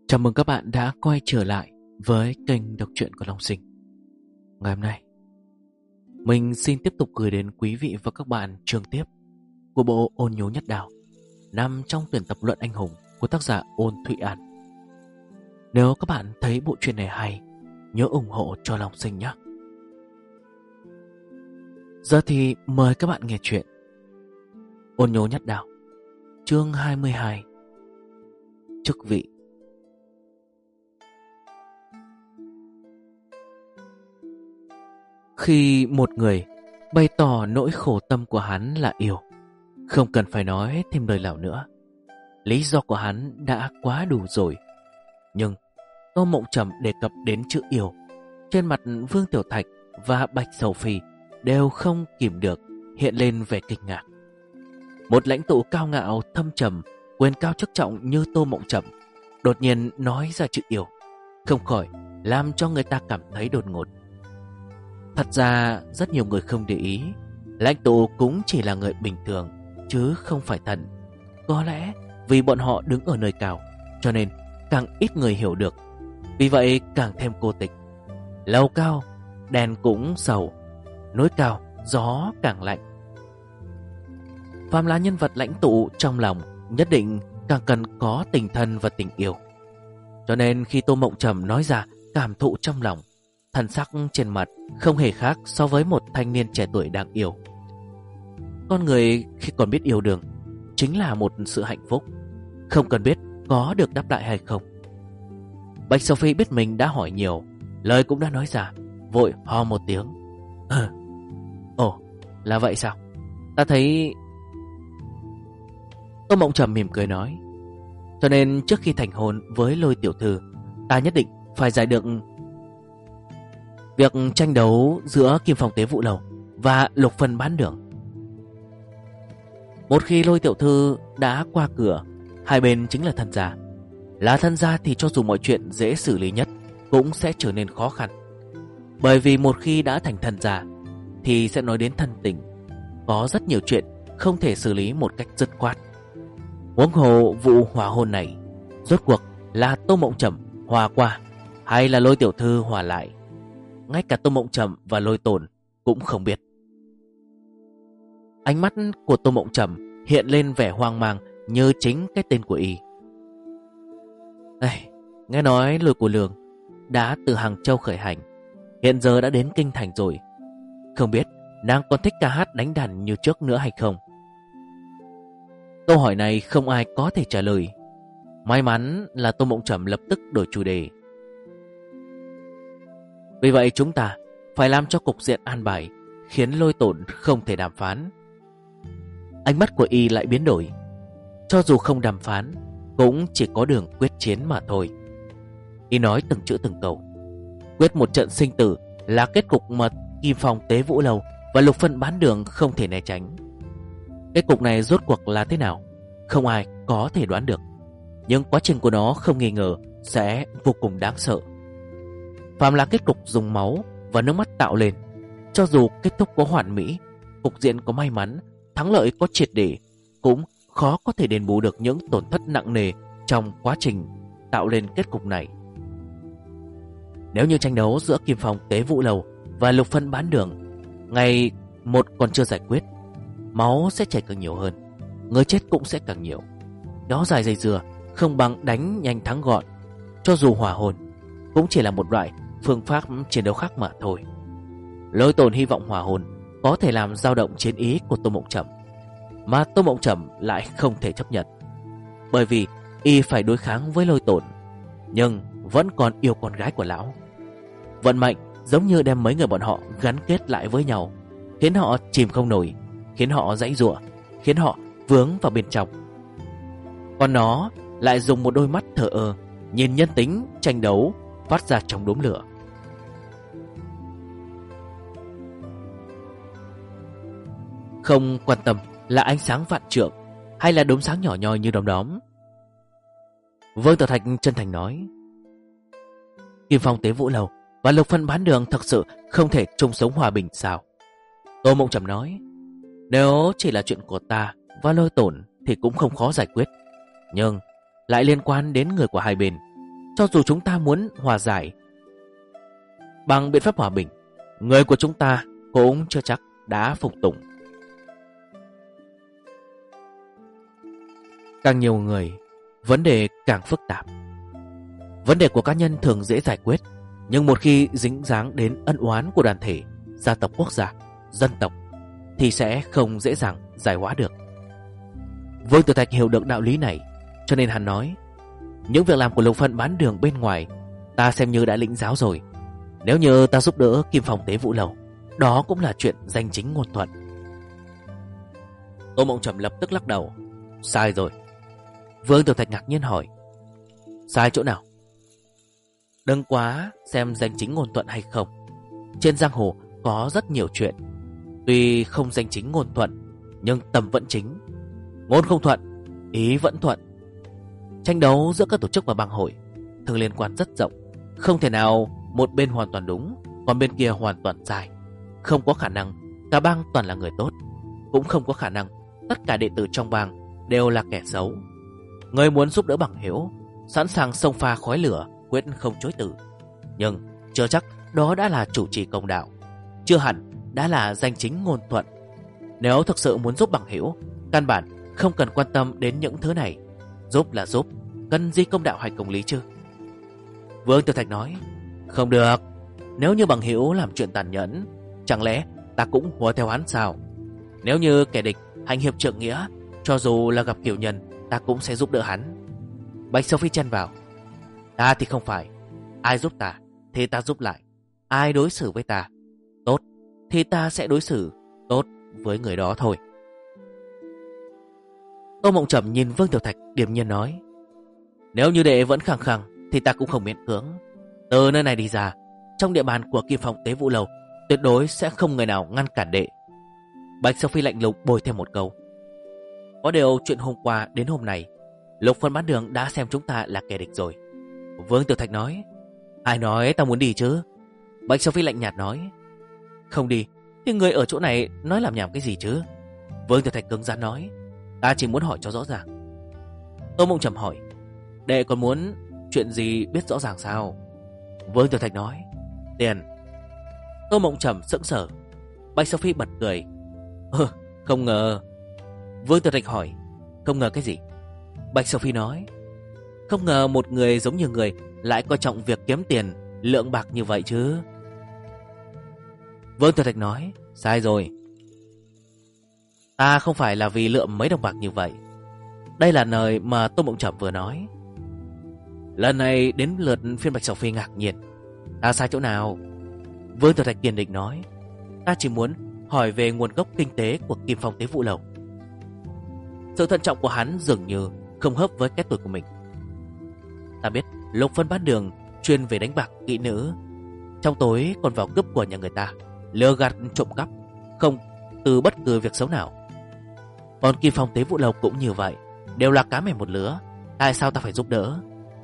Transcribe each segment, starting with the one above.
Chào mừng các bạn đã quay trở lại với kênh đọc truyện của Long Sinh. Ngày hôm nay, mình xin tiếp tục gửi đến quý vị và các bạn chương tiếp của bộ Ôn Nhố Nhất Đào, nằm trong tuyển tập Luận Anh Hùng của tác giả Ôn Thụy An. Nếu các bạn thấy bộ truyện này hay, nhớ ủng hộ cho Long Sinh nhé. Giờ thì mời các bạn nghe chuyện Ôn Nhố Nhất Đào, chương 22, Chức vị. Khi một người bày tỏ nỗi khổ tâm của hắn là yêu, không cần phải nói thêm lời nào nữa. Lý do của hắn đã quá đủ rồi. Nhưng Tô Mộng Trầm đề cập đến chữ yêu, trên mặt Vương Tiểu Thạch và Bạch Sầu Phi đều không kìm được hiện lên vẻ kinh ngạc. Một lãnh tụ cao ngạo thâm trầm, quyền cao chức trọng như Tô Mộng Trầm đột nhiên nói ra chữ yêu, không khỏi làm cho người ta cảm thấy đột ngột. Thật ra rất nhiều người không để ý, lãnh tụ cũng chỉ là người bình thường, chứ không phải thần. Có lẽ vì bọn họ đứng ở nơi cao, cho nên càng ít người hiểu được. Vì vậy càng thêm cô tịch. Lầu cao, đèn cũng sầu, núi cao, gió càng lạnh. Phàm là nhân vật lãnh tụ trong lòng, nhất định càng cần có tình thân và tình yêu. Cho nên khi Tô Mộng Trầm nói ra cảm thụ trong lòng, thần sắc trên mặt không hề khác so với một thanh niên trẻ tuổi đang yêu. Con người khi còn biết yêu đương chính là một sự hạnh phúc, không cần biết có được đáp lại hay không. Bạch Sophie biết mình đã hỏi nhiều, lời cũng đã nói ra, vội ho một tiếng. Ồ, là vậy sao? Ta thấy... Tô Mộng Trầm mỉm cười nói, cho nên trước khi thành hôn với Lôi tiểu thư, ta nhất định phải giải được việc tranh đấu giữa Kim Phong Tế Vụ Lầu và Lục Phân Bán Đường. Một khi Lôi tiểu thư đã qua cửa, hai bên chính là thân gia. Là thân gia thì cho dù mọi chuyện dễ xử lý nhất cũng sẽ trở nên khó khăn. Bởi vì một khi đã thành thân gia thì sẽ nói đến thân tình. Có rất nhiều chuyện không thể xử lý một cách dứt khoát. Huống hồ vụ hòa hôn này, rốt cuộc là Tô Mộng Trầm hòa qua hay là Lôi tiểu thư hòa lại, ngay cả Tô Mộng Trầm và Lôi Tồn cũng không biết. Ánh mắt của Tô Mộng Trầm hiện lên vẻ hoang mang như chính cái tên của y. Nghe nói Lôi Cô Lương đã từ Hàng Châu khởi hành, hiện giờ đã đến Kinh Thành rồi. Không biết nàng còn thích ca hát đánh đàn như trước nữa hay không? Câu hỏi này không ai có thể trả lời. May mắn là Tô Mộng Trầm lập tức đổi chủ đề. Vì vậy chúng ta phải làm cho cục diện an bài, khiến Lôi Tổn không thể đàm phán. Ánh mắt của y lại biến đổi. Cho dù không đàm phán, cũng chỉ có đường quyết chiến mà thôi. Y nói từng chữ từng câu. Quyết một trận sinh tử là kết cục mà Kim Phong Tế Vũ Lầu và Lục Phân Bán Đường không thể né tránh. Kết cục này rốt cuộc là thế nào, không ai có thể đoán được. Nhưng quá trình của nó không nghi ngờ sẽ vô cùng đáng sợ. Phàm là kết cục dùng máu và nước mắt tạo lên, cho dù kết thúc có hoàn mỹ, cục diện có may mắn, thắng lợi có triệt để, cũng khó có thể đền bù được những tổn thất nặng nề trong quá trình tạo lên kết cục này. Nếu như tranh đấu giữa Kim Phong Tế Vũ Lầu và Lục Phân Bán Đường ngày một còn chưa giải quyết, máu sẽ chảy càng nhiều hơn, người chết cũng sẽ càng nhiều. Kéo dài dây dưa không bằng đánh nhanh thắng gọn. Cho dù hòa hôn cũng chỉ là một loại phương pháp chiến đấu khác mà thôi. Lôi Tồn hy vọng hòa hôn có thể làm dao động chiến ý của Tô Mộng Trầm, mà Tô Mộng Trầm lại không thể chấp nhận. Bởi vì y phải đối kháng với Lôi Tồn, nhưng vẫn còn yêu con gái của lão. Vận mệnh giống như đem mấy người bọn họ gắn kết lại với nhau, khiến họ chìm không nổi, khiến họ giãy giụa, khiến họ vướng vào bên trong. Còn nó lại dùng một đôi mắt thờ ơ nhìn nhân tính tranh đấu phát ra trong đốm lửa. Không quan tâm là ánh sáng vạn trượng hay là đốm sáng nhỏ nhoi như đom đóm. Vương Tử Thạch chân thành nói, Kim Phong Tế Vũ Lầu và Lục Phân Bán Đường thật sự không thể chung sống hòa bình sao? Tô Mộng Trầm nói, nếu chỉ là chuyện của ta và Lôi Tổn thì cũng không khó giải quyết, nhưng lại liên quan đến người của hai bên. cho dù chúng ta muốn hòa giải bằng biện pháp hòa bình, người của chúng ta cũng chưa chắc đã phục tùng. Càng nhiều người, vấn đề càng phức tạp. Vấn đề của cá nhân thường dễ giải quyết, nhưng một khi dính dáng đến ân oán của đoàn thể, gia tộc, quốc gia, dân tộc thì sẽ không dễ dàng giải hóa được. Vương Tiểu Thạch hiểu được đạo lý này, cho nên hắn nói: những việc làm của Lục Phân bán đường bên ngoài ta xem như đã lĩnh giáo rồi. Nếu như ta giúp đỡ Kim Phong Tế Vũ Lầu, đó cũng là chuyện danh chính ngôn thuận. Tô Mộng Trầm lập tức lắc đầu: sai rồi. Vương Tiểu Thạch ngạc nhiên hỏi: sai chỗ nào? Đừng quá xem danh chính ngôn thuận hay không. Trên giang hồ có rất nhiều chuyện, tuy không danh chính ngôn thuận, nhưng tâm vẫn chính. Ngôn không thuận, ý vẫn thuận. Tranh đấu giữa các tổ chức và bang hội thường liên quan rất rộng, không thể nào một bên hoàn toàn đúng, còn bên kia hoàn toàn sai. Không có khả năng cả bang toàn là người tốt, cũng không có khả năng tất cả đệ tử trong bang đều là kẻ xấu. Người muốn giúp đỡ bằng hữu, sẵn sàng xông pha khói lửa, quyết không chối từ. Nhưng chưa chắc đó đã là chủ trì công đạo, chưa hẳn đã là danh chính ngôn thuận. Nếu thực sự muốn giúp bằng hữu, căn bản không cần quan tâm đến những thứ này. Giúp là giúp, cần gì công đạo hay công lý chứ? Vương Tiểu Thạch nói: không được. Nếu như bằng hữu làm chuyện tàn nhẫn, chẳng lẽ ta cũng hùa theo hắn sao? Nếu như kẻ địch hành hiệp trượng nghĩa, cho dù là gặp kiểu nhân, ta cũng sẽ giúp đỡ hắn. Bạch Sophie chen vào: ta thì không phải. Ai giúp ta thì ta giúp lại. Ai đối xử với ta tốt thì ta sẽ đối xử tốt với người đó thôi. Tô Mộng Trầm nhìn Vương Tiểu Thạch điềm nhiên nói: nếu như đệ vẫn khăng khăng thì ta cũng không miễn cưỡng. Từ nơi này đi ra, trong địa bàn của Kim Phong Tế Vũ Lầu tuyệt đối sẽ không người nào ngăn cản đệ. Bạch Sophie lạnh lùng bồi thêm một câu: có điều chuyện hôm qua đến hôm nay, Lục Phân bán đường đã xem chúng ta là kẻ địch rồi. Vương Tiểu Thạch nói: ai nói ta muốn đi chứ? Bạch Sophie lạnh nhạt nói: không đi thì người ở chỗ này nói làm nhảm cái gì chứ? Vương Tiểu Thạch cứng rắn nói: ta chỉ muốn hỏi cho rõ ràng. Tô Mộng Trầm hỏi: đệ còn muốn chuyện gì biết rõ ràng sao? Vương Tiểu Thạch nói: tiền. Tô Mộng Trầm sững sờ. Bạch Sophie bật cười: không ngờ. Vương Tiểu Thạch hỏi: không ngờ cái gì? Bạch Sophie nói: không ngờ một người giống như người lại coi trọng việc kiếm tiền, lượng bạc như vậy chứ. Vương Tiểu Thạch nói: sai rồi. Ta không phải là vì lượm mấy đồng bạc như vậy. Đây là lời mà Tô Mộng Trầm vừa nói. Lần này đến lượt phiên Bạch Sophie ngạc nhiên: ta sai chỗ nào? Vương Tiểu Thạch kiên định nói: ta chỉ muốn hỏi về nguồn gốc kinh tế của Kim Phong Tế Vũ Lầu. Sự thận trọng của hắn dường như không hợp với cái tuổi của mình. Ta biết Lục Phân bán đường chuyên về đánh bạc kỹ nữ, trong tối còn vào cướp của nhà người ta, lừa gạt trộm cắp, không từ bất cứ việc xấu nào. Còn Kim Phong Tế Vũ Lầu cũng như vậy, đều là cá mè một lứa. Tại sao ta phải giúp đỡ?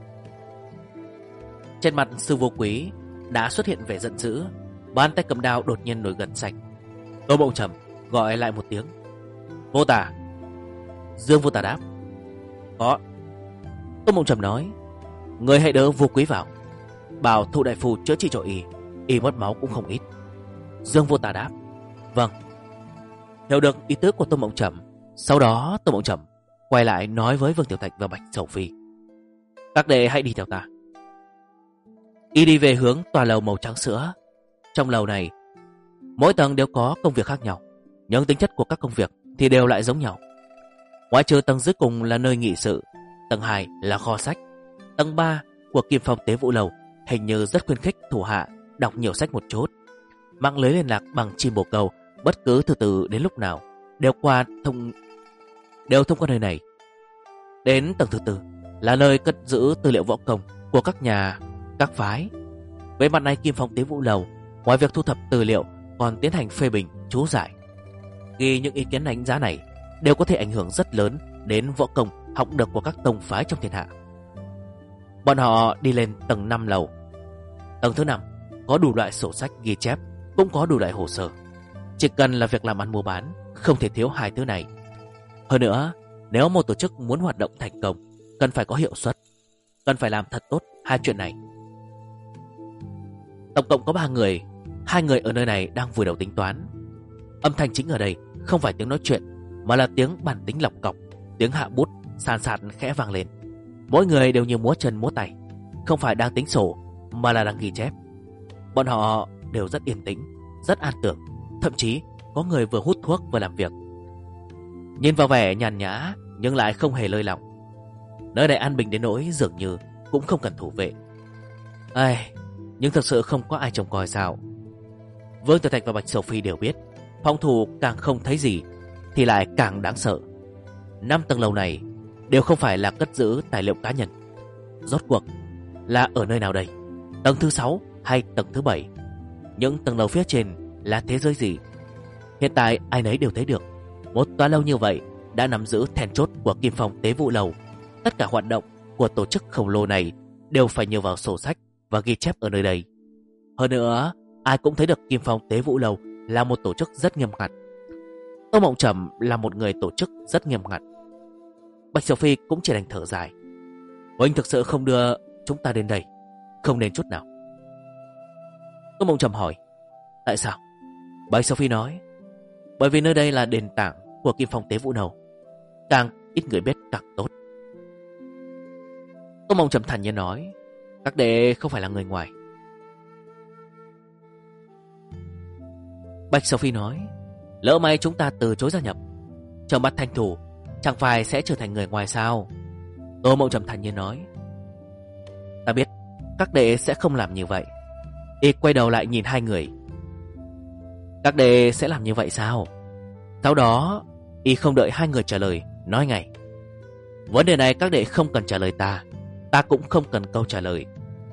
Trên mặt Sư Vô Quý đã xuất hiện vẻ giận dữ, bàn tay cầm đao đột nhiên nổi gân xanh. Tô Mộng Trầm gọi lại một tiếng: Vô Tà. Dương Vô Tà đáp: có. Tô Mộng Trầm nói: người hãy đỡ Vô Quý vào, bảo Thụ đại phu chữa trị cho y mất máu cũng không ít. Dương Vô Tà đáp: vâng. Hiểu được ý tứ của Tô Mộng Trầm, sau đó Tô Mộng Trầm quay lại nói với Vương Tiểu Thạch và Bạch Sophie: các đệ hãy đi theo ta. Y đi về hướng tòa lầu màu trắng sữa. Trong lầu này, mỗi tầng đều có công việc khác nhau, nhưng tính chất của các công việc thì đều lại giống nhau. Ngoại trừ tầng dưới cùng là nơi nghị sự, tầng 2 là kho sách, tầng 3 của Kim Phong Tế Vũ Lầu hình như rất khuyến khích thủ hạ đọc nhiều sách một chút. Mạng lưới liên lạc bằng chim bồ câu bất cứ từ đến lúc nào đều thông qua nơi này. Đến tầng thứ 4 là nơi cất giữ tư liệu võ công của các nhà, các phái. Về mặt này, Kim Phong Tế Vũ Lầu ngoài việc thu thập tư liệu còn tiến hành phê bình, chú giải. Ghi những ý kiến đánh giá này đều có thể ảnh hưởng rất lớn đến võ công học được của các tông phái trong thiên hạ. Bọn họ đi lên tầng 5 lầu. Tầng thứ 5 có đủ loại sổ sách ghi chép, cũng có đủ loại hồ sơ. Chỉ cần là việc làm ăn mua bán, không thể thiếu hai thứ này. Hơn nữa, nếu một tổ chức muốn hoạt động thành công, cần phải có hiệu suất, cần phải làm thật tốt hai chuyện này. Tổng cộng có 3 người, 2 người ở nơi này đang vùi đầu tính toán. Âm thanh chính ở đây không phải tiếng nói chuyện, mà là tiếng bản tính lọc cọc, tiếng hạ bút sàn sạt khẽ vang lên. Mỗi người đều như múa chân múa tay, không phải đang tính sổ mà là đang ghi chép. Bọn họ đều rất yên tĩnh, rất an tưởng, thậm chí có người vừa hút thuốc vừa làm việc. Nhìn vào vẻ nhàn nhã nhưng lại không hề lơi lỏng. Nơi này an bình đến nỗi dường như cũng không cần thủ vệ. Nhưng thực sự không có ai trông coi sao? Vương Tiểu Thạch và Bạch Sầu Phi đều biết, phòng thủ càng không thấy gì thì lại càng đáng sợ. 5 tầng lầu này đều không phải là cất giữ tài liệu cá nhân. Rốt cuộc là ở nơi nào đây? Tầng thứ 6 hay tầng thứ 7? Những tầng lầu phía trên là thế giới gì? Hiện tại ai nấy đều thấy được, một tòa lâu như vậy đã nắm giữ then chốt của Kim Phong Tế Vũ Lầu. Tất cả hoạt động của tổ chức khổng lồ này đều phải nhờ vào sổ sách và ghi chép ở nơi đây. Hơn nữa, ai cũng thấy được Kim Phong Tế Vũ Lầu là một tổ chức rất nghiêm ngặt. Tô Mộng Trầm là một người tổ chức rất nghiêm ngặt. Bạch Sầu Phi cũng chỉ đành thở dài. Huynh thực sự không đưa chúng ta đến đây? Không nên chút nào. Tô Mộng Trầm hỏi, tại sao? Bạch Sầu Phi nói, bởi vì nơi đây là đền tảng của Kim Phong Tế Vũ Lầu, càng ít người biết càng tốt. Tô Mộng Trầm thản nhiên nói, các đệ không phải là người ngoài. Bạch Sầu Phi nói, lỡ may chúng ta từ chối gia nhập, trong mắt thành thủ, chẳng phải sẽ trở thành người ngoài sao? Tô Mộng Trầm thản nhiên nói, ta biết các đệ sẽ không làm như vậy. Y quay đầu lại nhìn hai người. Các đệ sẽ làm như vậy sao? Sau đó Y không đợi hai người trả lời, nói ngay, vấn đề này các đệ không cần trả lời ta, ta cũng không cần câu trả lời.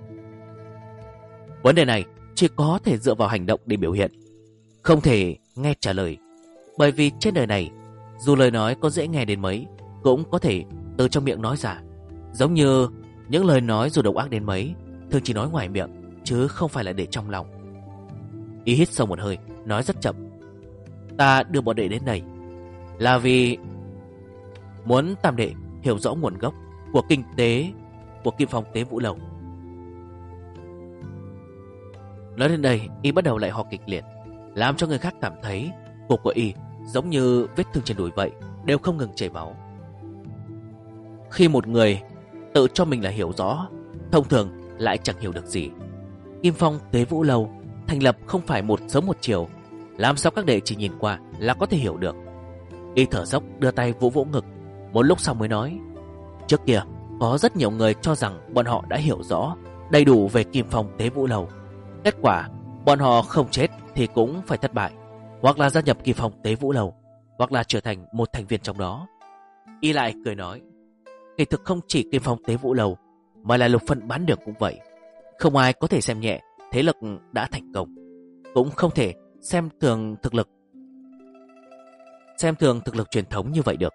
Vấn đề này chỉ có thể dựa vào hành động để biểu hiện, không thể nghe trả lời. Bởi vì trên đời này, dù lời nói có dễ nghe đến mấy, cũng có thể từ trong miệng nói ra. Giống như những lời nói dù độc ác đến mấy, thường chỉ nói ngoài miệng, chứ không phải là để trong lòng. Y hít sâu một hơi, nói rất chậm, ta đưa bọn đệ đến đây là vì muốn tam đệ hiểu rõ nguồn gốc của kinh tế của Kim Phong Tế Vũ Lầu. Nói đến đây, Y bắt đầu lại ho kịch liệt, làm cho người khác cảm thấy cổ của Y giống như vết thương trên đùi vậy, đều không ngừng chảy máu. Khi một người tự cho mình là hiểu rõ, thông thường lại chẳng hiểu được gì. Kim Phong Tế Vũ Lầu thành lập không phải một sớm một chiều, làm sao các đệ chỉ nhìn qua là có thể hiểu được. Y thở dốc đưa tay vỗ vỗ ngực, một lúc sau mới nói, trước kia có rất nhiều người cho rằng bọn họ đã hiểu rõ đầy đủ về Kim Phong Tế Vũ Lầu. Kết quả bọn họ không chết thì cũng phải thất bại, hoặc là gia nhập Kim Phong Tế Vũ Lầu, hoặc là trở thành một thành viên trong đó. Y lại cười nói, kỳ thực không chỉ Kim Phong Tế Vũ Lầu, mà là Lục Phân Bán Đường cũng vậy. Không ai có thể xem nhẹ thế lực đã thành công, cũng không thể xem thường thực lực truyền thống như vậy được.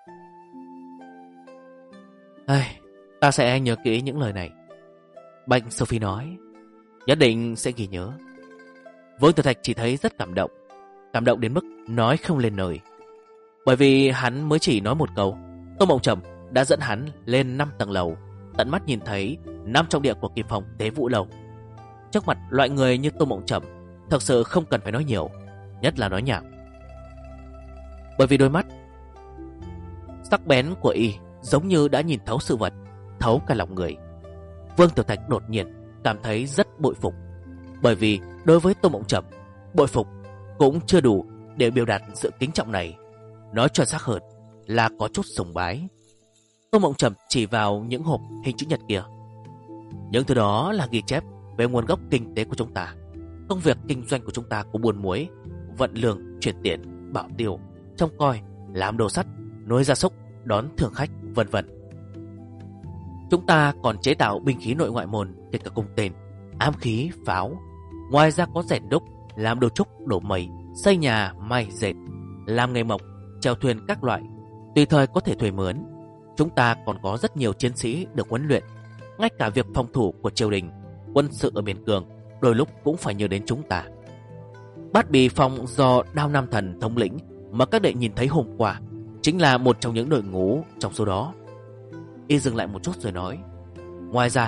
Ta sẽ nhớ kỹ những lời này, Bạch Sophie nói, nhất định sẽ ghi nhớ. Vương Tử Thạch chỉ thấy rất cảm động đến mức nói không lên lời. Bởi vì hắn mới chỉ nói một câu, Tô Mộng Trầm đã dẫn hắn lên 5 tầng lầu, tận mắt nhìn thấy 5 trọng địa của Kim Phong Tế Vũ Lầu. Trước mặt loại người như Tô Mộng Trầm, thật sự không cần phải nói nhiều, nhất là nói nhảm. Bởi vì đôi mắt sắc bén của Y giống như đã nhìn thấu sự vật, thấu cả lòng người. Vương Tiểu Thạch đột nhiên cảm thấy rất bội phục. Bởi vì đối với Tô Mộng Trầm, bội phục cũng chưa đủ để biểu đạt sự kính trọng này. Nói chuẩn xác hơn là có chút sùng bái. Tô Mộng Trầm chỉ vào những hộp hình chữ nhật kia. Những thứ đó là ghi chép về nguồn gốc kinh tế của chúng ta, công việc kinh doanh của chúng ta, của buôn muối, vận lương, chuyển tiền, bảo tiêu, trông coi, làm đồ sắt, nuôi gia súc, đón thường khách, vân vân. Chúng ta còn chế tạo binh khí nội ngoại môn, kể cả cung tên, ám khí, pháo. Ngoài ra có rèn đúc, làm đồ trúc, đổ mây, xây nhà, may, dệt, làm nghề mộc, chèo thuyền các loại, tùy thời có thể thuê mướn. Chúng ta còn có rất nhiều chiến sĩ được huấn luyện. Ngay cả việc phòng thủ của triều đình, quân sự ở miền Cường đôi lúc cũng phải nhớ đến chúng ta. Bát Bì Phong do Đao Nam Thần thống lĩnh mà các đệ nhìn thấy hôm qua chính là một trong những đội ngũ trong số đó. Y dừng lại một chút rồi nói, ngoài ra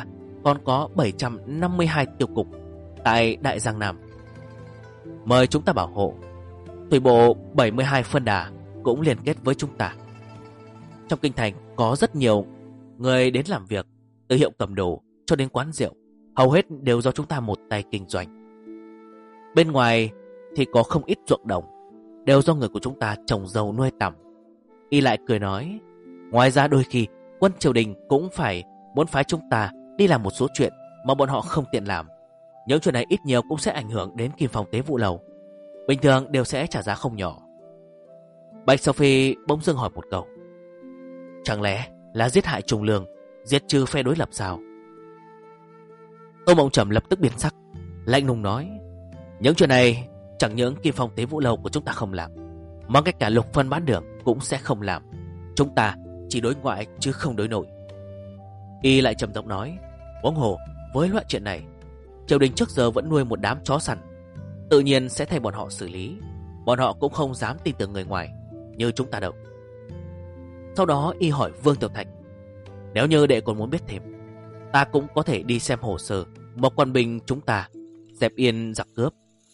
còn có 752 tiêu cục tại Đại Giang Nam. Mời chúng ta bảo hộ. Thủy bộ 72 phân đà cũng liên kết với chúng ta. Trong kinh thành có rất nhiều người đến làm việc, từ hiệu cầm đồ cho đến quán rượu, hầu hết đều do chúng ta một tay kinh doanh. Bên ngoài thì có không ít ruộng đồng, đều do người của chúng ta trồng dầu nuôi tằm. Y lại cười nói, ngoài ra đôi khi quân triều đình cũng muốn phái chúng ta đi làm một số chuyện mà bọn họ không tiện làm. Những chuyện này ít nhiều cũng sẽ ảnh hưởng đến Kim Phong Tế Vũ Lầu, bình thường đều sẽ trả giá không nhỏ. Bạch Sophie bỗng dưng hỏi một câu, chẳng lẽ là giết hại Trùng Lương, diệt trừ phe đối lập sao? Tô Mộng Trầm lập tức biến sắc, lạnh lùng nói, những chuyện này chẳng những Kim Phong Tế Vũ Lầu của chúng ta không làm, mà ngay cả Lục Phân Bán Đường cũng sẽ không làm. Chúng ta chỉ đối ngoại chứ không đối nội. Y lại trầm giọng nói, huống hồ với loại chuyện này, triều đình trước giờ vẫn nuôi một đám chó săn, tự nhiên sẽ thay bọn họ xử lý. Bọn họ cũng không dám tin tưởng người ngoài như chúng ta đâu. Sau đó Y hỏi Vương Tiểu Thạch, nếu như đệ còn muốn biết thêm, ta cũng có thể đi xem hồ sơ một quân binh chúng ta dẹp yên giặc cướp,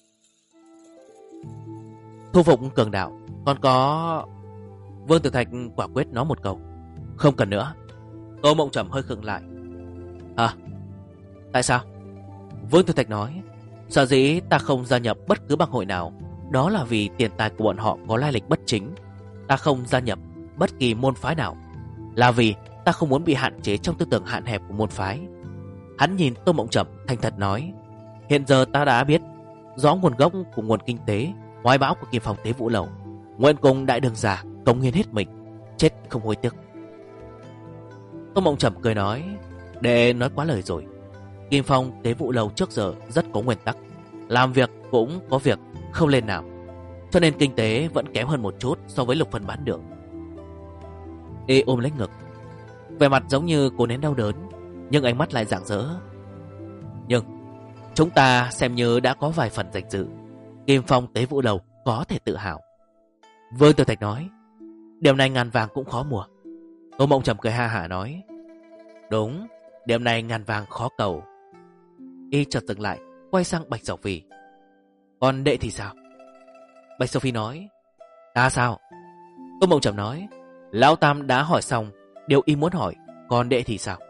thu phục cường đạo. Còn có... Vương Tiểu Thạch quả quyết nói một câu, không cần nữa. Tô Mộng Trầm hơi khựng lại. À, tại sao? Vương Tiểu Thạch nói, sở dĩ ta không gia nhập bất cứ bang hội nào, đó là vì tiền tài của bọn họ có lai lịch bất chính. Ta không gia nhập bất kỳ môn phái nào là vì ta không muốn bị hạn chế trong tư tưởng hạn hẹp của môn phái. Hắn nhìn Tô Mộng Trầm thành thật nói, hiện giờ ta đã biết rõ nguồn gốc của nguồn kinh tế hoài bão của Kim Phong Tế Vũ Lầu. Nguyện cùng đại đường già cống hiến hết mình, chết không hối tiếc. Tô Mộng Trầm cười nói, đệ nói quá lời rồi. Kim Phong Tế Vũ Lầu trước giờ rất có nguyên tắc, làm việc cũng có việc không lên nào, cho nên kinh tế vẫn kém hơn một chút so với Lục Phân Bán Đường. Y ôm lấy ngực, vẻ mặt giống như cố nén đau đớn, nhưng ánh mắt lại rạng rỡ. Nhưng chúng ta xem như đã có vài phần danh dự, Kim Phong Tế Vũ Lầu có thể tự hào. Vương Tiểu Thạch nói, điểm này ngàn vàng cũng khó mua. Tô Mộng Trầm cười ha hả nói, đúng, điểm này ngàn vàng khó cầu. Y chợt dừng lại, quay sang Bạch Sophie, còn đệ thì sao? Bạch Sophie nói, ta sao? Tô Mộng Trầm nói, Lão Tam đã hỏi xong điều y muốn hỏi, còn đệ thì sao?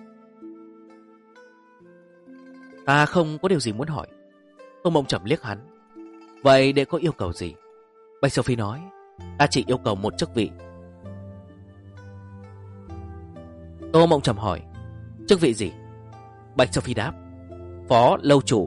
Ta không có điều gì muốn hỏi. Tô Mộng Trầm liếc hắn, vậy đệ có yêu cầu gì? Bạch Sophie nói, ta chỉ yêu cầu một chức vị. Tô Mộng Trầm hỏi, chức vị gì? Bạch Sophie đáp, phó lâu chủ.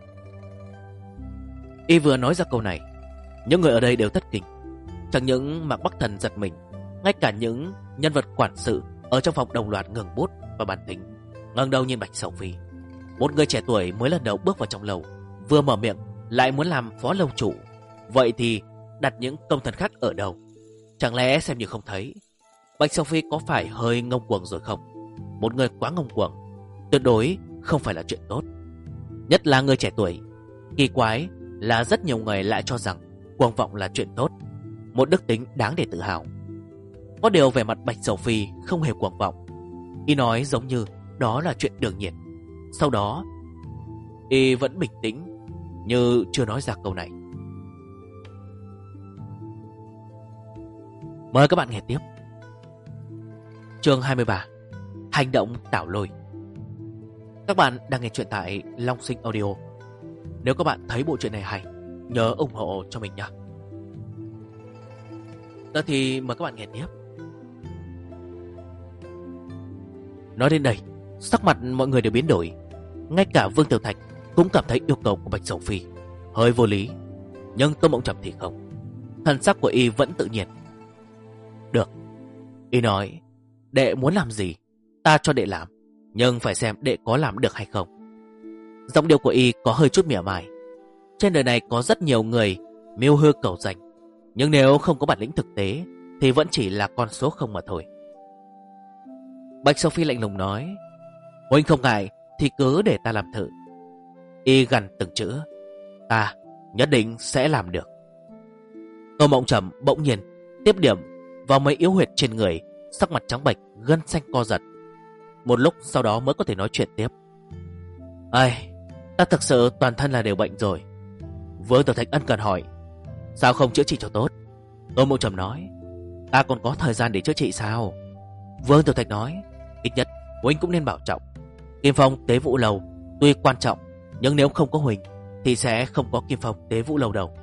Y vừa nói ra câu này, những người ở đây đều thất kinh. Chẳng những Mạc Bắc Thần giật mình, ngay cả những nhân vật quản sự ở trong phòng đồng loạt ngừng bút và bàn tính, ngẩng đầu nhìn Bạch Sophie. Một người trẻ tuổi mới lần đầu bước vào trong lầu, vừa mở miệng lại muốn làm phó lâu chủ. Vậy thì đặt những công thần khác ở đâu? Chẳng lẽ xem như không thấy? Bạch Sophie có phải hơi ngông cuồng rồi không? Một người quá ngông cuồng tuyệt đối không phải là chuyện tốt, nhất là người trẻ tuổi. Kỳ quái là rất nhiều người lại cho rằng cuồng vọng là chuyện tốt, một đức tính đáng để tự hào. Có điều về mặt Bạch Sophie không hề cuồng vọng. Y nói giống như đó là chuyện đương nhiên. Sau đó Y vẫn bình tĩnh như chưa nói ra câu này. Mời các bạn nghe tiếp. Chương 23, hành động đảo lôi. Các bạn đang nghe chuyện tại Long Sinh Audio. Nếu các bạn thấy bộ truyện này hay, nhớ ủng hộ cho mình nhé. Giờ thì mời các bạn nghe tiếp. Nói đến đây, sắc mặt mọi người đều biến đổi. Ngay cả Vương Tiểu Thạch cũng cảm thấy yêu cầu của Bạch Sophie hơi vô lý. Nhưng Tô Mộng Trầm thì không. Thần sắc của y vẫn tự nhiên. Được, y nói, đệ muốn làm gì ta cho đệ làm, nhưng phải xem đệ có làm được hay không. Giọng điệu của y có hơi chút mỉa mai. Trên đời này có rất nhiều người mưu hư cầu danh, nhưng nếu không có bản lĩnh thực tế thì vẫn chỉ là con số không mà thôi. Bạch Sophie lạnh lùng nói, huynh không ngại thì cứ để ta làm thử. Y gằn từng chữ, ta nhất định sẽ làm được. Tô Mộng Trầm bỗng nhiên tiếp điểm vào mấy yếu huyệt trên người, sắc mặt trắng bệch, gân xanh co giật. Một lúc sau đó mới có thể nói chuyện tiếp. Ai, ta thực sự toàn thân là đều bệnh rồi. Vương Tiểu Thạch ân cần hỏi, sao không chữa trị cho tốt? Tô Mộng Trầm nói, ta còn có thời gian để chữa trị sao? Vương Tiểu Thạch nói, ít nhất huynh cũng nên bảo trọng. Kim Phong Tế Vũ Lầu tuy quan trọng, nhưng nếu không có huynh thì sẽ không có Kim Phong Tế Vũ Lầu đâu.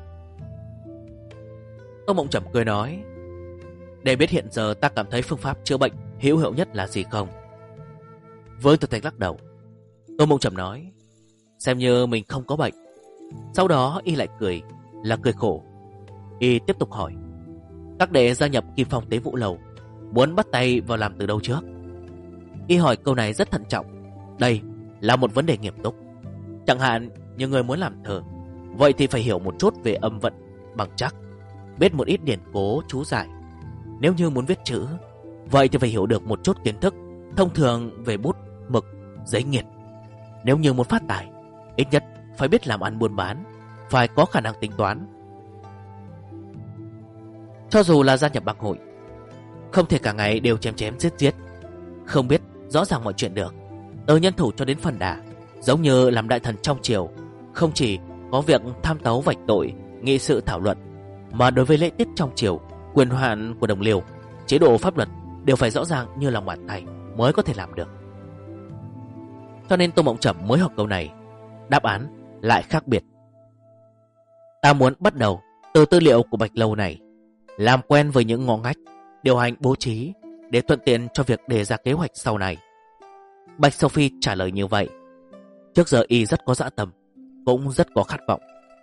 Tô Mộng Trầm cười nói, để biết hiện giờ ta cảm thấy phương pháp chữa bệnh hữu hiệu nhất là gì không? Vương Tiểu Thạch lắc đầu. Tô Mộng Trầm nói, xem như mình không có bệnh. Sau đó y lại cười, là cười khổ. Y tiếp tục hỏi, các đệ gia nhập Kim Phong Tế Vũ Lầu muốn bắt tay vào làm từ đâu trước? Y hỏi câu này rất thận trọng. Đây là một vấn đề nghiêm túc. Chẳng hạn như người muốn làm thơ, vậy thì phải hiểu một chút về âm vận bằng chắc, biết một ít điển cố chú giải. Nếu như muốn viết chữ, vậy thì phải hiểu được một chút kiến thức thông thường về bút, mực, giấy nghiệt. Nếu như muốn phát tài, ít nhất phải biết làm ăn buôn bán, phải có khả năng tính toán. Cho dù là gia nhập bang hội, không thể cả ngày đều chém chém giết giết, không biết rõ ràng mọi chuyện được. Từ nhân thủ cho đến phần đà, giống như làm đại thần trong triều, không chỉ có việc tham tấu vạch tội, nghị sự thảo luận, mà đối với lễ tiết trong triều, quyền hạn của đồng liêu, chế độ pháp luật đều phải rõ ràng như lòng bàn tay mới có thể làm được. Cho nên Tô Mộng Trầm mới học câu này. Đáp án lại khác biệt. Ta muốn bắt đầu từ tư liệu của Bạch Lâu này, làm quen với những ngõ ngách, điều hành bố trí để thuận tiện cho việc đề ra kế hoạch sau này. Bạch Sophie trả lời như vậy. Trước giờ y rất có dã tâm, cũng rất có khát vọng.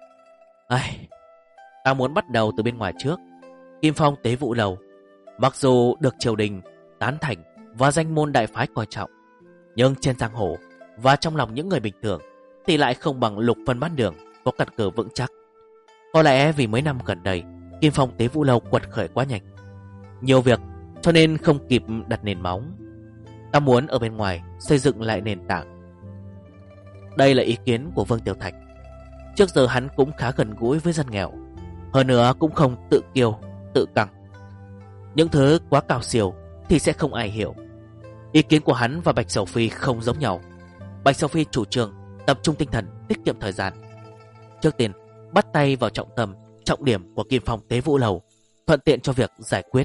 Ta muốn bắt đầu từ bên ngoài trước. Kim Phong Tế Vũ Lầu mặc dù được triều đình tán thành và danh môn đại phái coi trọng, nhưng trên giang hồ và trong lòng những người bình thường thì lại không bằng Lục Vân Bán Đường có căn cơ vững chắc. Có lẽ vì mấy năm gần đây Kim Phong Tế Vũ Lầu quật khởi quá nhanh, nhiều việc cho nên không kịp đặt nền móng. Ta muốn ở bên ngoài xây dựng lại nền tảng. Đây là ý kiến của Vương Tiểu Thạch. Trước giờ hắn cũng khá gần gũi với dân nghèo, hơn nữa cũng không tự kiêu tự căng. Những thứ quá cao siêu thì sẽ không ai hiểu. Ý kiến của hắn và Bạch Sầu Phi không giống nhau. Bạch Sầu Phi chủ trương tập trung tinh thần, tiết kiệm thời gian. Trước tiên bắt tay vào trọng tâm, trọng điểm của Kim Phong Tế Vũ Lầu, thuận tiện cho việc giải quyết.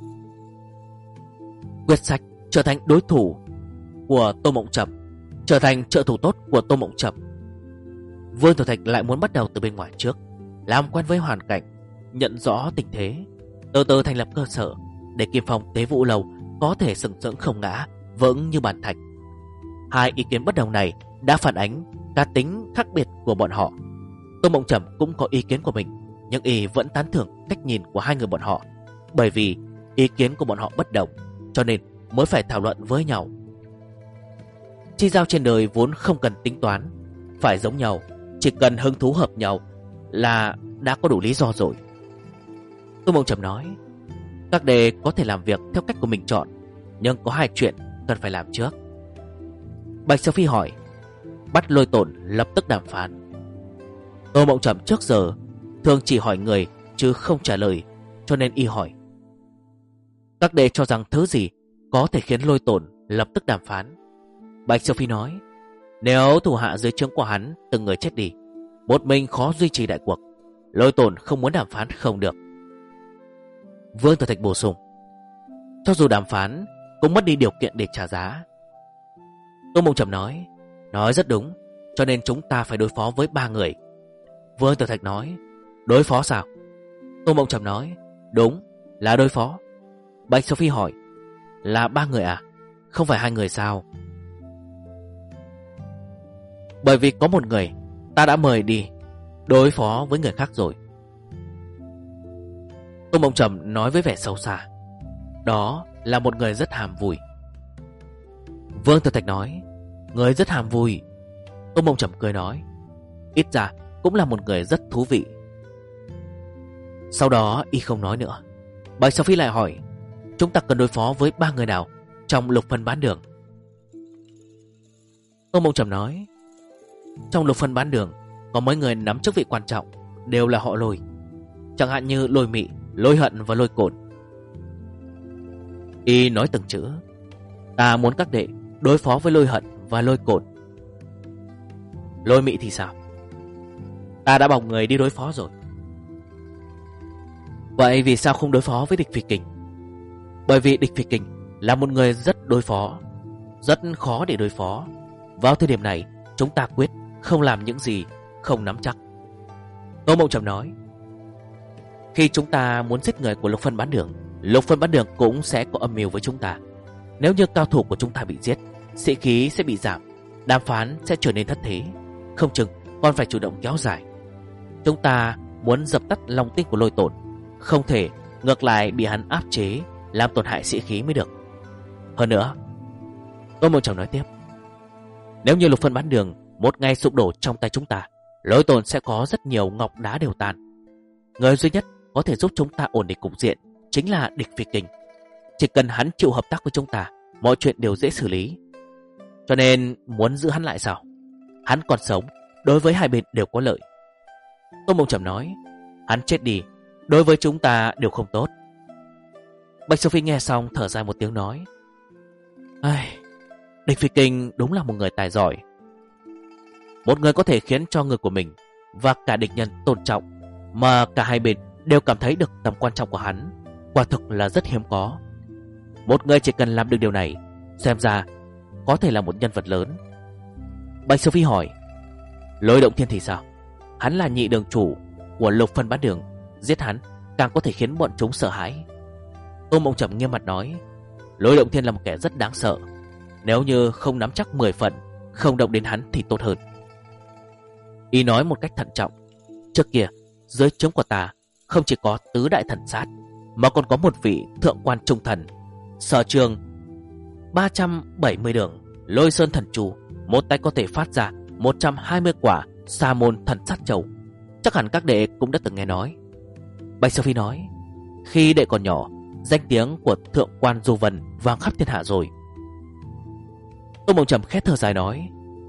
Quyết sách trở thành đối thủ của Tô Mộng Trầm, trở thành trợ thủ tốt của Tô Mộng Trầm. Vương Tiểu Thạch lại muốn bắt đầu từ bên ngoài trước, làm quen với hoàn cảnh, nhận rõ tình thế, từ từ thành lập cơ sở để Kim Phong Tế Vũ Lầu có thể sừng sững không ngã, vững như bàn thạch. Hai ý kiến bất đồng này đã phản ánh cá tính khác biệt của bọn họ. Tô Mộng Trầm cũng có ý kiến của mình, nhưng y vẫn tán thưởng cách nhìn của hai người bọn họ. Bởi vì ý kiến của bọn họ bất đồng, cho nên mới phải thảo luận với nhau. Chi giao trên đời vốn không cần tính toán, phải giống nhau, chỉ cần hứng thú hợp nhau là đã có đủ lý do rồi. Tô Mộng Trầm nói, các đệ có thể làm việc theo cách của mình chọn, nhưng có hai chuyện cần phải làm trước. Bạch Sophie hỏi, bắt Lôi Tổn lập tức đàm phán. Tô Mộng Trầm trước giờ thường chỉ hỏi người chứ không trả lời, cho nên y hỏi, các đệ cho rằng thứ gì có thể khiến Lôi Tổn lập tức đàm phán? Bạch Sophie nói, nếu thủ hạ dưới trướng của hắn từng người chết đi, một mình khó duy trì đại cuộc, Lôi Tổn không muốn đàm phán không được. Vương Tiểu Thạch bổ sung, cho dù đàm phán cũng mất đi điều kiện để trả giá. Tô Mộng Trầm nói rất đúng, cho nên chúng ta phải đối phó với 3 người. Vương Tiểu Thạch nói, đối phó sao? Tô Mộng Trầm nói, đúng là đối phó. Bạch Sophie hỏi, là 3 người à? Không phải 2 người sao? Bởi vì có một người ta đã mời đi đối phó với người khác rồi. Tô Mộng Trầm nói với vẻ sâu xa, đó là một người rất hàm vui. Vương Tiểu Thạch nói, người rất hàm vui. Tô Mộng Trầm cười nói, ít ra cũng là một người rất thú vị. Sau đó y không nói nữa. Bạch Sophie lại hỏi, chúng ta cần đối phó với 3 người nào trong Lục Phân Bán Đường? Tô Mộng Trầm nói, trong Lục Phân Bán Đường có mấy người nắm chức vị quan trọng, đều là họ Lôi, chẳng hạn như Lôi Mị, Lôi Hận và Lôi Cổn. Y nói từng chữ, ta muốn các đệ đối phó với Lôi Hận và Lôi Cổn. Lôi Mị thì sao? Ta đã bảo người đi đối phó rồi. Vậy vì sao không đối phó với địch Phi Kình? Bởi vì địch Phi Kình là một người rất khó để đối phó. Vào thời điểm này, chúng ta quyết không làm những gì không nắm chắc. Tô Mộng Trầm nói, khi chúng ta muốn giết người của Lục Phân Bán Đường, Lục Phân Bán Đường cũng sẽ có âm mưu với chúng ta. Nếu như cao thủ của chúng ta bị giết, sĩ khí sẽ bị giảm, đàm phán sẽ trở nên thất thế, không chừng còn phải chủ động kéo dài. Chúng ta muốn dập tắt lòng tin của Lôi Tổn, không thể ngược lại bị hắn áp chế, làm tổn hại sĩ khí mới được. Hơn nữa, Tô Mộng Trầm nói tiếp, nếu như Lục Phân Bán Đường một ngày sụp đổ trong tay chúng ta, Lôi Tổn sẽ có rất nhiều ngọc đá đều tan. Người duy nhất có thể giúp chúng ta ổn định cục diện chính là địch Phi Kình. Chỉ cần hắn chịu hợp tác với chúng ta, mọi chuyện đều dễ xử lý. Cho nên muốn giữ hắn lại sao? Hắn còn sống, đối với hai bên đều có lợi. Tô Mộng Trầm nói, hắn chết đi, đối với chúng ta đều không tốt. Bạch Sophie nghe xong thở dài một tiếng nói, địch Phi Kình đúng là một người tài giỏi. Một người có thể khiến cho người của mình và cả địch nhân tôn trọng, mà cả hai bên đều cảm thấy được tầm quan trọng của hắn, quả thực là rất hiếm có. Một người chỉ cần làm được điều này, xem ra có thể là một nhân vật lớn. Bạch Sophie hỏi, Lôi Động Thiên thì sao? Hắn là nhị đường chủ của Lục Phân Bán Đường, giết hắn càng có thể khiến bọn chúng sợ hãi. Tô Mộng Trầm nghiêm mặt nói, Lôi Động Thiên là một kẻ rất đáng sợ. Nếu như không nắm chắc 10 phần, không động đến hắn thì tốt hơn. Y nói một cách thận trọng, trước kia dưới trướng của ta không chỉ có tứ đại thần sát, mà còn có một vị thượng quan trung thần, sở trường 370 đường Lôi Sơn Thần Trù, một tay có thể phát ra 120 quả Sa Môn Thần Sát Châu. Chắc hẳn các đệ cũng đã từng nghe nói. Bạch Sophie nói, khi đệ còn nhỏ, danh tiếng của thượng quan Du Vân vang khắp thiên hạ rồi. Tô Mộng Trầm khẽ thở dài nói,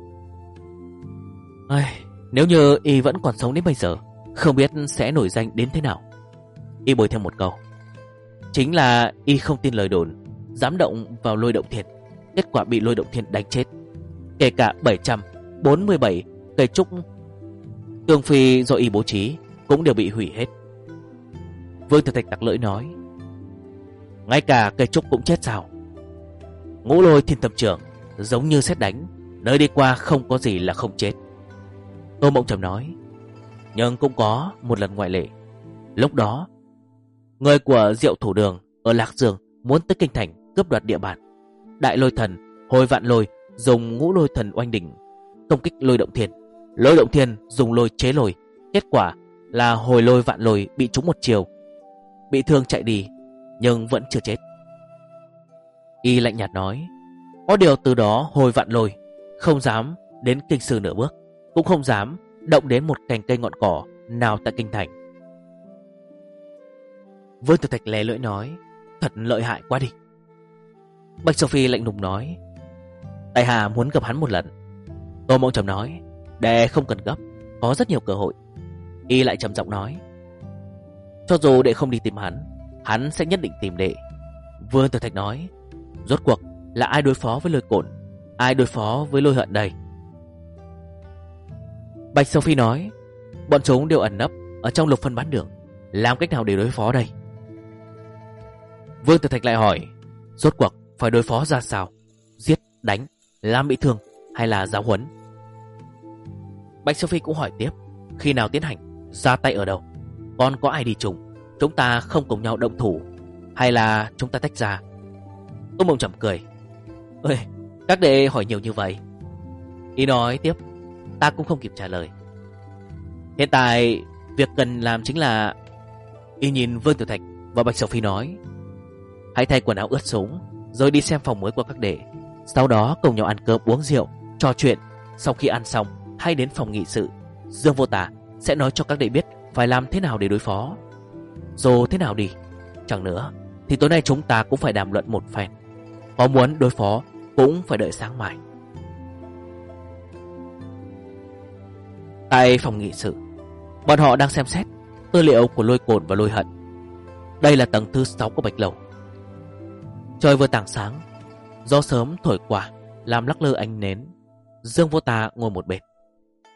nếu như y vẫn còn sống đến bây giờ, không biết sẽ nổi danh đến thế nào. Y bồi thêm một câu, chính là y không tin lời đồn dám động vào Lôi Động Thiên, kết quả bị Lôi Động Thiên đánh chết. Kể cả 747 cây trúc tường phi do y bố trí cũng đều bị hủy hết. Vương Tử Thạch tặc lưỡi nói, ngay cả cây trúc cũng chết sao? Ngũ Lôi Thiên Tâm Trưởng giống như sét đánh, nơi đi qua không có gì là không chết. Tô Mộng Trầm nói, nhưng cũng có một lần ngoại lệ. Lúc đó, người của Diệu Thủ Đường ở Lạc Dương muốn tới kinh thành cướp đoạt địa bàn. Đại Lôi Thần Hồi Vạn Lôi dùng Ngũ Lôi Thần Oanh Đỉnh công kích Lôi Động Thiên. Lôi Động Thiên dùng lôi chế lôi, kết quả là Hồi Lôi Vạn Lôi bị trúng một chiều, bị thương chạy đi, nhưng vẫn chưa chết. Y lạnh nhạt nói, có điều từ đó Hồi Vạn Lôi không dám đến kinh sư nửa bước, cũng không dám động đến một cành cây ngọn cỏ nào tại kinh thành. Vương Tử Thạch lè lưỡi nói, thật lợi hại quá đi. Bạch Sophie lạnh lùng nói, tại hạ muốn gặp hắn một lần. Tô Mộng Trầm nói, đệ không cần gấp, có rất nhiều cơ hội. Y lại trầm giọng nói, cho dù đệ không đi tìm hắn sẽ nhất định tìm đệ. Vương Tử Thạch nói, rốt cuộc là ai đối phó với Lôi Cổn, ai đối phó với Lôi Hận đây? Bạch Sophie nói, bọn chúng đều ẩn nấp ở trong Lục Phân Bán Đường, làm cách nào để đối phó đây? Vương Tử Thạch lại hỏi, rốt cuộc phải đối phó ra sao? Giết, đánh, làm bị thương hay là giáo huấn? Bạch Sophie cũng hỏi tiếp, khi nào tiến hành, ra tay ở đâu, còn có ai đi chung, chúng ta không cùng nhau động thủ hay là chúng ta tách ra? Tô Mộng Trầm cười, các đệ hỏi nhiều như vậy. Y nói tiếp, ta cũng không kịp trả lời. Hiện tại việc cần làm chính là... Y nhìn Vương Tử Thạch và Bạch Sophie nói, hãy thay quần áo ướt sũng rồi đi xem phòng mới của các đệ, sau đó cùng nhau ăn cơm uống rượu, trò chuyện. Sau khi ăn xong, hãy đến phòng nghị sự, Dương Vô Tả sẽ nói cho các đệ biết phải làm thế nào để đối phó. Dù thế nào đi chẳng nữa thì tối nay chúng ta cũng phải đàm luận một phen. Có muốn đối phó cũng phải đợi sáng mai. Tại phòng nghị sự, bọn họ đang xem xét tư liệu của Lôi Cổn và Lôi Hận. Đây là tầng thứ 6 của Bạch Lầu. Trời vừa tảng sáng, gió sớm thổi qua làm lắc lư ánh nến. Dương Vô Tà ngồi một bên.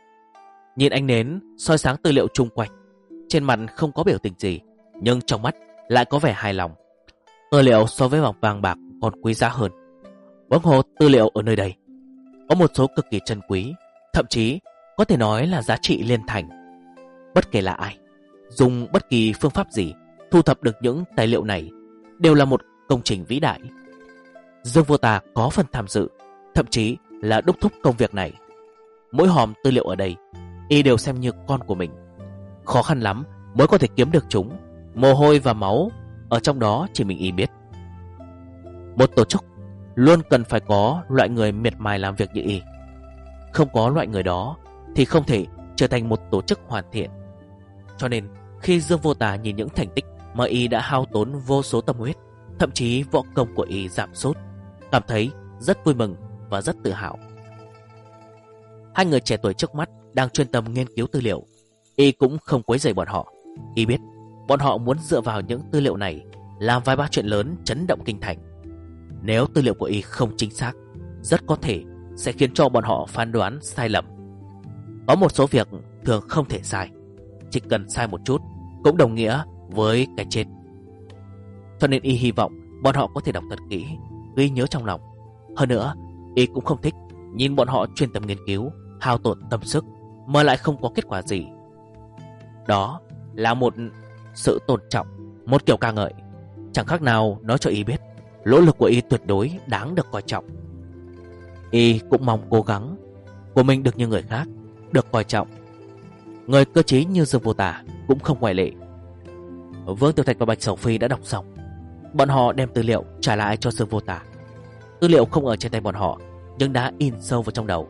nhìn ánh nến soi sáng tư liệu chung quanh. Trên mặt không có biểu tình gì, nhưng trong mắt lại có vẻ hài lòng. Tư liệu so với vòng vàng bạc còn quý giá hơn. Huống hồ tư liệu ở nơi đây có một số cực kỳ chân quý, thậm chí có thể nói là giá trị liên thành. Bất kể là ai, dùng bất kỳ phương pháp gì thu thập được những tài liệu này đều là một công trình vĩ đại. Dương Vô Tà có phần tham dự, thậm chí là đốc thúc công việc này. Mỗi hòm tư liệu ở đây y đều xem như con của mình. Khó khăn lắm mới có thể kiếm được chúng. Mồ hôi và máu ở trong đó chỉ mình y biết. Một tổ chức luôn cần phải có loại người miệt mài làm việc như y. Không có loại người đó thì không thể trở thành một tổ chức hoàn thiện. Cho nên khi Dương Vô Tà nhìn những thành tích mà y đã hao tốn vô số tâm huyết, thậm chí võ công của y giảm sút, cảm thấy rất vui mừng và rất tự hào. Hai người trẻ tuổi trước mắt đang chuyên tâm nghiên cứu tư liệu. Y cũng không quấy rầy bọn họ. Y biết bọn họ muốn dựa vào những tư liệu này làm vài ba chuyện lớn chấn động kinh thành. Nếu tư liệu của y không chính xác, rất có thể sẽ khiến cho bọn họ phán đoán sai lầm. Có một số việc thường không thể sai, chỉ cần sai một chút cũng đồng nghĩa với cái chết. Cho nên y hy vọng bọn họ có thể đọc thật kỹ, ghi nhớ trong lòng. Hơn nữa, y cũng không thích nhìn bọn họ chuyên tâm nghiên cứu, hao tổn tâm sức mà lại không có kết quả gì. Đó là một sự tôn trọng, một kiểu ca ngợi, chẳng khác nào nói cho y biết nỗ lực của y tuyệt đối đáng được coi trọng. Y cũng mong cố gắng của mình được như người khác, được coi trọng. Người cơ trí như Dương Vô Tà cũng không ngoại lệ. Vương Tiểu Thạch và Bạch Sầu Phi đã đọc xong. Bọn họ đem tư liệu trả lại cho Dương Vô Tà. Tư liệu không ở trên tay bọn họ, nhưng đã in sâu vào trong đầu.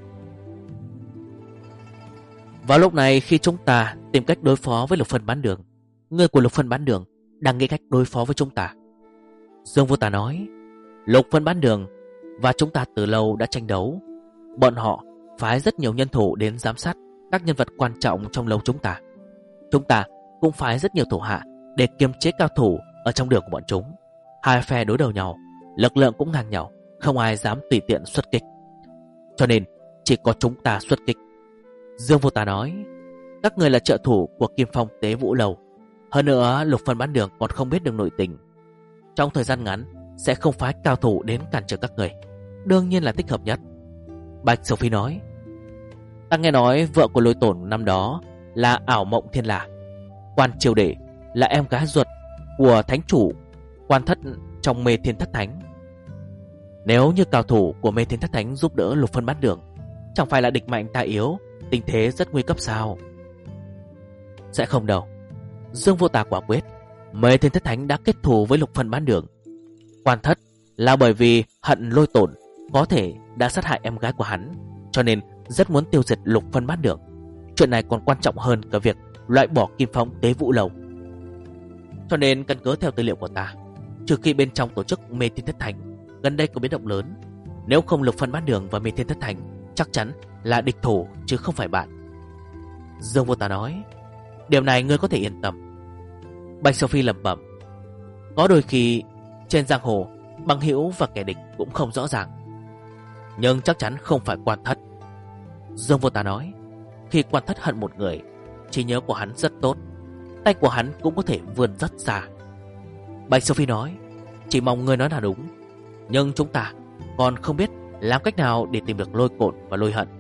Vào lúc này, khi chúng ta tìm cách đối phó với Lục Phân Bán Đường, người của Lục Phân Bán Đường đang nghĩ cách đối phó với chúng ta. Dương Vô Tà nói, Lục Phân Bán Đường và chúng ta từ lâu đã tranh đấu. Bọn họ phái rất nhiều nhân thủ đến giám sát các nhân vật quan trọng trong lâu chúng ta. Chúng ta cũng phái rất nhiều thủ hạ để kiềm chế cao thủ ở trong đường của bọn chúng. Hai phe đối đầu nhau, lực lượng cũng ngang nhau, không ai dám tùy tiện xuất kích. Cho nên chỉ có chúng ta xuất kích. Dương Vô Tà nói, các người là trợ thủ của Kim Phong Tế Vũ Lầu. Hơn nữa, Lục Phân Bán Đường còn không biết được nội tình. Trong thời gian ngắn sẽ không phái cao thủ đến cản trở các người, đương nhiên là thích hợp nhất. Bạch Sầu Phi nói, ta nghe nói vợ của Lôi Tổn năm đó là Ảo Mộng Thiên La, Quan Triều Đệ là em gái ruột của thánh chủ Quan Thất trong Mê Thiên Thất Thánh. Nếu như cao thủ của Mê Thiên Thất Thánh giúp đỡ Lục Phân Bán Đường, chẳng phải là địch mạnh ta yếu, tình thế rất nguy cấp sao? Sẽ không đâu. Dương Vô Tà quả quyết, Mê Thiên Thất Thánh đã kết thù với Lục Phân Bán Đường. Quan Thất là bởi vì hận Lôi Tổn có thể đã sát hại em gái của hắn, cho nên rất muốn tiêu diệt Lục Phân Bán Đường. Chuyện này còn quan trọng hơn cả việc loại bỏ Kim Phong Tế Vũ Lầu. Cho nên căn cứ theo tư liệu của ta, trừ khi bên trong tổ chức Mê Thiên Thất Thành gần đây có biến động lớn, nếu không Lục Phân Bán Đường và Mê Thiên Thất Thành chắc chắn là địch thủ chứ không phải bạn. Dương Vô Tà nói, điều này ngươi có thể yên tâm. Bạch Sầu Phi lẩm bẩm, có đôi khi trên giang hồ bằng hữu và kẻ địch cũng không rõ ràng, nhưng chắc chắn không phải Quan Thất. Dương Vô Tà nói, khi Quan Thất hận một người, trí nhớ của hắn rất tốt, tay của hắn cũng có thể vươn rất xa. Bạch Sầu Phi nói, chỉ mong ngươi nói là đúng, nhưng chúng ta còn không biết làm cách nào để tìm được Lôi Cổn và Lôi Hận.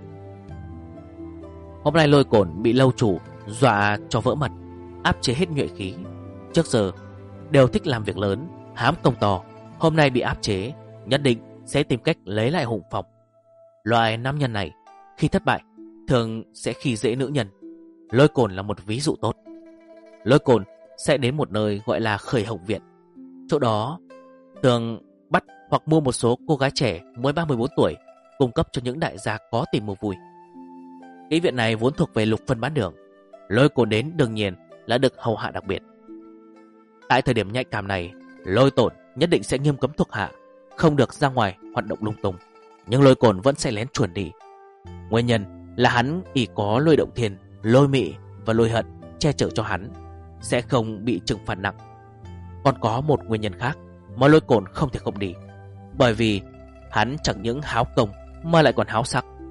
Hôm nay Lôi Cổn bị lâu chủ dọa cho vỡ mật, áp chế hết nhuệ khí. Trước giờ đều thích làm việc lớn, hám công to. Hôm nay bị áp chế, nhất định sẽ tìm cách lấy lại hùng phong. Loại nam nhân này khi thất bại thường sẽ khi dễ nữ nhân. Lôi Cổn là một ví dụ tốt. Lôi Cổn sẽ đến một nơi gọi là Khởi Hồng Viện. Chỗ đó thường bắt hoặc mua một số cô gái trẻ mới 3-14 tuổi, cung cấp cho những đại gia có tiền mua vui. Cái viện này vốn thuộc về Lục Phân Bán Đường. Lôi Cổn đến đương nhiên là được hầu hạ đặc biệt. Tại thời điểm nhạy cảm này, Lôi Tổn nhất định sẽ nghiêm cấm thuộc hạ, không được ra ngoài hoạt động lung tung. Nhưng Lôi Cổn vẫn sẽ lén chuồn đi. Nguyên nhân là hắn chỉ có Lôi Động Thiên, Lôi Mị và Lôi Hận che chở cho hắn, sẽ không bị trừng phạt nặng. Còn có một nguyên nhân khác mà Lôi Cổn không thể không đi, bởi vì hắn chẳng những háo công mà lại còn háo sắc.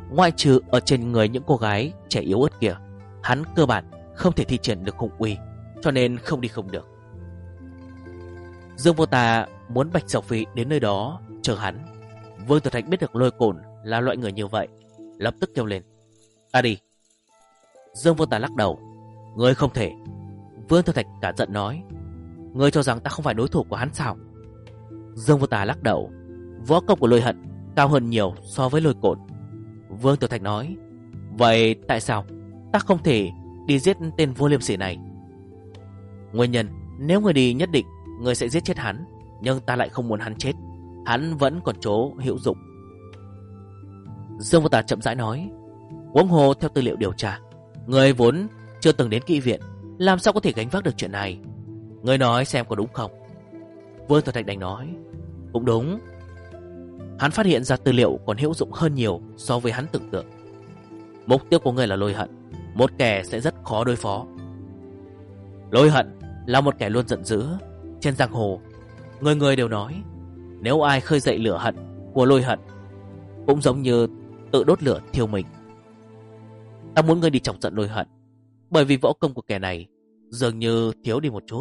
Ngoại trừ ở trên người những cô gái trẻ yếu ớt kia, hắn cơ bản không thể thi triển được hùng uy, cho nên không đi không được. Dương Vô Tà muốn Bạch Sầu Phi đến nơi đó chờ hắn. Vương Tử Thạch biết được Lôi Cổn là loại người như vậy, lập tức kêu lên: ta đi. Dương Vô Tà lắc đầu: ngươi không thể. Vương Tử Thạch cả giận nói: ngươi cho rằng ta không phải đối thủ của hắn sao? Dương Vô Tà lắc đầu: võ công của Lôi Hận cao hơn nhiều so với Lôi Cổn. Vương Tử Thạch nói: vậy tại sao ta không thể đi giết tên vô liêm sỉ này? Nguyên nhân, nếu ngươi đi nhất định ngươi sẽ giết chết hắn, nhưng ta lại không muốn hắn chết. Hắn vẫn còn chỗ hữu dụng. Dương Vô Tà chậm rãi nói: huống hồ theo tư liệu điều tra, ngươi vốn chưa từng đến kỵ viện, làm sao có thể gánh vác được chuyện này? Ngươi nói xem có đúng không? Vương Tử Thạch đành nói: cũng đúng. Hắn phát hiện ra tư liệu còn hữu dụng hơn nhiều so với hắn tưởng tượng. Mục tiêu của ngươi là Lôi Hận, một kẻ sẽ rất khó đối phó. Lôi Hận là một kẻ luôn giận dữ. Trên giang hồ, người người đều nói, nếu ai khơi dậy lửa hận của Lôi Hận, cũng giống như tự đốt lửa thiêu mình. Ta muốn ngươi đi chọc giận Lôi Hận, bởi vì võ công của kẻ này dường như thiếu đi một chút.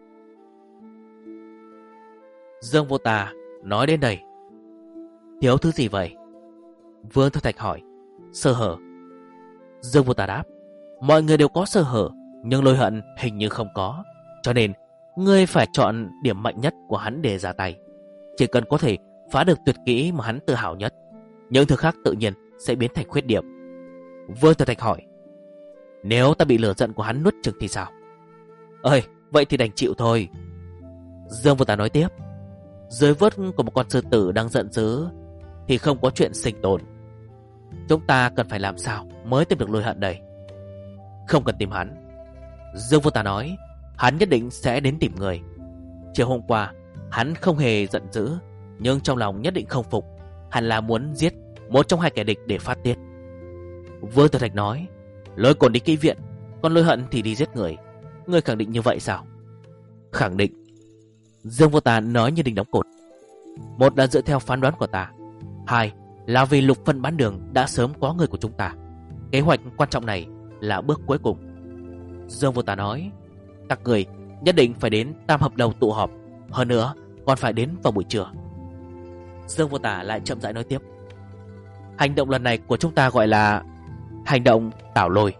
Dương Vô Tà nói đến đây: thiếu thứ gì vậy? Vương Thư Thạch hỏi. Sơ hở. Dương Vô Tà đáp: mọi người đều có sơ hở, nhưng Lôi Hận hình như không có. Cho nên ngươi phải chọn điểm mạnh nhất của hắn để ra tay. Chỉ cần có thể phá được tuyệt kỹ mà hắn tự hào nhất, những thứ khác tự nhiên sẽ biến thành khuyết điểm. Vương Thư Thạch hỏi: nếu ta bị lửa giận của hắn nuốt chửng thì sao? Ơi, vậy thì đành chịu thôi. Dương Vô Tà nói tiếp: dưới vớt của một con sư tử đang giận dữ thì không có chuyện sinh tồn. Chúng ta cần phải làm sao mới tìm được Lôi Hận đây? Không cần tìm hắn. Dương Vô Tà nói: hắn nhất định sẽ đến tìm người. Chiều hôm qua hắn không hề giận dữ, nhưng trong lòng nhất định không phục. Hắn là muốn giết một trong hai kẻ địch để phát tiết. Vương Tử Thạch nói: Lôi Cổn đi kỹ viện, còn Lôi Hận thì đi giết người. Ngươi khẳng định như vậy sao? Khẳng định. Dương Vô Tà nói như đinh đóng cột. Một là dựa theo phán đoán của ta, hai là vì Lục Phân Bán Đường đã sớm có người của chúng ta. Kế hoạch quan trọng này là bước cuối cùng. Dương Vô Tà nói: các người nhất định phải đến Tam Hợp Lầu tụ họp, hơn nữa còn phải đến vào buổi trưa. Dương Vô Tà lại chậm rãi nói tiếp: hành động lần này của chúng ta gọi là hành động Tảo Lôi.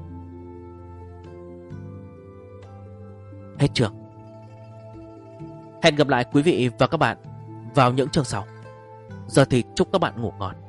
Hết chương. Hẹn gặp lại quý vị và các bạn vào những chương sau. Giờ thì chúc các bạn ngủ ngon.